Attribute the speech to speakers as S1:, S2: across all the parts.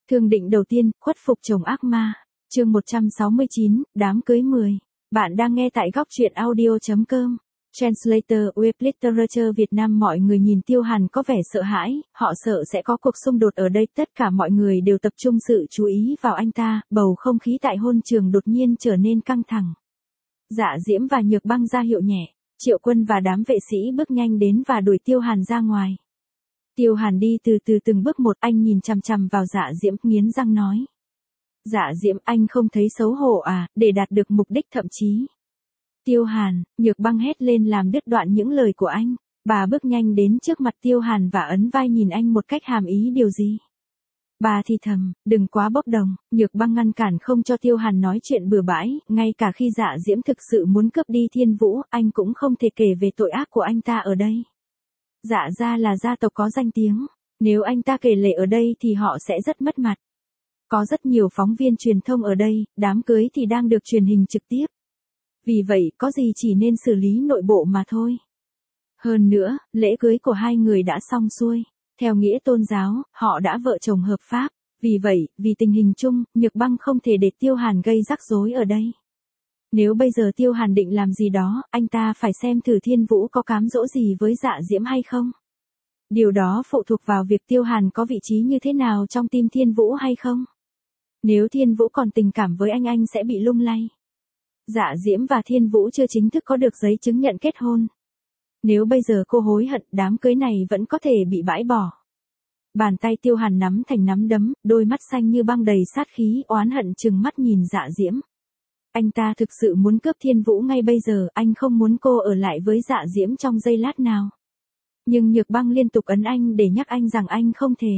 S1: Thương định đầu tiên, khuất phục chồng ác ma. Chương 169, đám cưới 10. Bạn đang nghe tại góc truyện audio.com. Translator Web Literature Việt Nam. Mọi người nhìn Tiêu Hàn có vẻ sợ hãi, họ sợ sẽ có cuộc xung đột ở đây. Tất cả mọi người đều tập trung sự chú ý vào anh ta, bầu không khí tại hôn trường đột nhiên trở nên căng thẳng. Dạ Diễm và Nhược Băng ra hiệu nhẹ, Triệu Quân và đám vệ sĩ bước nhanh đến và đuổi Tiêu Hàn ra ngoài. Tiêu Hàn đi từ từ từng bước một, anh nhìn chằm chằm vào Dạ Diễm, nghiến răng nói. Dạ Diễm, anh không thấy xấu hổ à, để đạt được mục đích thậm chí. Tiêu Hàn, Nhược Băng hét lên làm đứt đoạn những lời của anh. Bà bước nhanh đến trước mặt Tiêu Hàn và ấn vai nhìn anh một cách hàm ý điều gì. Bà thì thầm, đừng quá bốc đồng. Nhược Băng ngăn cản không cho Tiêu Hàn nói chuyện bừa bãi, ngay cả khi Dạ Diễm thực sự muốn cướp đi Thiên Vũ, anh cũng không thể kể về tội ác của anh ta ở đây. Dạ gia là gia tộc có danh tiếng, nếu anh ta kể lể ở đây thì họ sẽ rất mất mặt. Có rất nhiều phóng viên truyền thông ở đây, đám cưới thì đang được truyền hình trực tiếp. Vì vậy, có gì chỉ nên xử lý nội bộ mà thôi. Hơn nữa, lễ cưới của hai người đã xong xuôi. Theo nghĩa tôn giáo, họ đã vợ chồng hợp pháp. Vì vậy, vì tình hình chung, Nhược Băng không thể để Tiêu Hàn gây rắc rối ở đây. Nếu bây giờ Tiêu Hàn định làm gì đó, anh ta phải xem thử Thiên Vũ có cám dỗ gì với Dạ Diễm hay không. Điều đó phụ thuộc vào việc Tiêu Hàn có vị trí như thế nào trong tim Thiên Vũ hay không. Nếu Thiên Vũ còn tình cảm với anh sẽ bị lung lay. Dạ Diễm và Thiên Vũ chưa chính thức có được giấy chứng nhận kết hôn. Nếu bây giờ cô hối hận, đám cưới này vẫn có thể bị bãi bỏ. Bàn tay Tiêu Hàn nắm thành nắm đấm, đôi mắt xanh như băng đầy sát khí, oán hận trừng mắt nhìn Dạ Diễm. Anh ta thực sự muốn cướp Thiên Vũ ngay bây giờ, anh không muốn cô ở lại với Dạ Diễm trong giây lát nào. Nhưng Nhược Băng liên tục ấn anh để nhắc anh rằng anh không thể.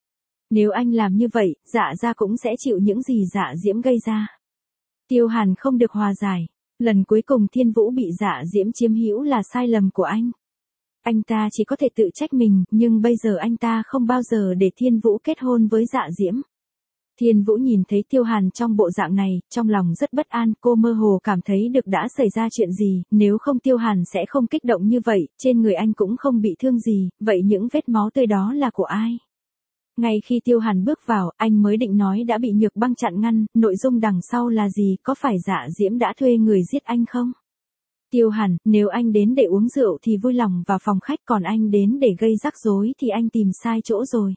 S1: Nếu anh làm như vậy, Dạ gia cũng sẽ chịu những gì Dạ Diễm gây ra. Tiêu Hàn không được hòa giải. Lần cuối cùng Thiên Vũ bị Dạ Diễm chiếm hữu là sai lầm của anh. Anh ta chỉ có thể tự trách mình, nhưng bây giờ anh ta không bao giờ để Thiên Vũ kết hôn với Dạ Diễm. Thiên Vũ nhìn thấy Tiêu Hàn trong bộ dạng này, trong lòng rất bất an, cô mơ hồ cảm thấy được đã xảy ra chuyện gì, nếu không Tiêu Hàn sẽ không kích động như vậy, trên người anh cũng không bị thương gì, vậy những vết máu tươi đó là của ai? Ngay khi Tiêu Hàn bước vào, anh mới định nói đã bị Nhược Băng chặn ngăn, nội dung đằng sau là gì, có phải Dạ Diễm đã thuê người giết anh không? Tiêu Hàn, nếu anh đến để uống rượu thì vui lòng vào phòng khách, còn anh đến để gây rắc rối thì anh tìm sai chỗ rồi.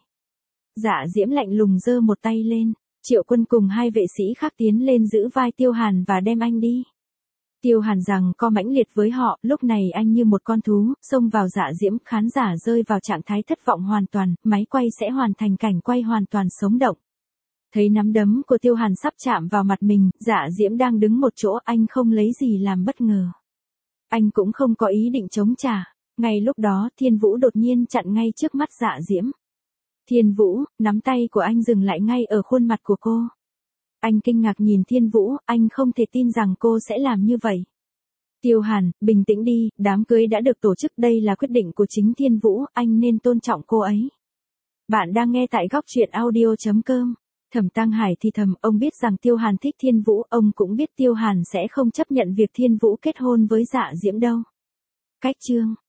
S1: Dạ Diễm lạnh lùng giơ một tay lên, Triệu Quân cùng hai vệ sĩ khác tiến lên giữ vai Tiêu Hàn và đem anh đi. Tiêu Hàn rằng co mãnh liệt với họ, lúc này anh như một con thú, xông vào Dạ Diễm, khán giả rơi vào trạng thái thất vọng hoàn toàn, máy quay sẽ hoàn thành cảnh quay hoàn toàn sống động. Thấy nắm đấm của Tiêu Hàn sắp chạm vào mặt mình, Dạ Diễm đang đứng một chỗ, anh không lấy gì làm bất ngờ. Anh cũng không có ý định chống trả. Ngay lúc đó, Thiên Vũ đột nhiên chặn ngay trước mắt Dạ Diễm. Thiên Vũ, nắm tay của anh dừng lại ngay ở khuôn mặt của cô. Anh kinh ngạc nhìn Thiên Vũ, anh không thể tin rằng cô sẽ làm như vậy. Tiêu Hàn, bình tĩnh đi, đám cưới đã được tổ chức, đây là quyết định của chính Thiên Vũ, anh nên tôn trọng cô ấy. Bạn đang nghe tại góc truyện audio.com. Thẩm Tăng Hải thì thầm, ông biết rằng Tiêu Hàn thích Thiên Vũ, ông cũng biết Tiêu Hàn sẽ không chấp nhận việc Thiên Vũ kết hôn với Dạ Diễm đâu. Cách chương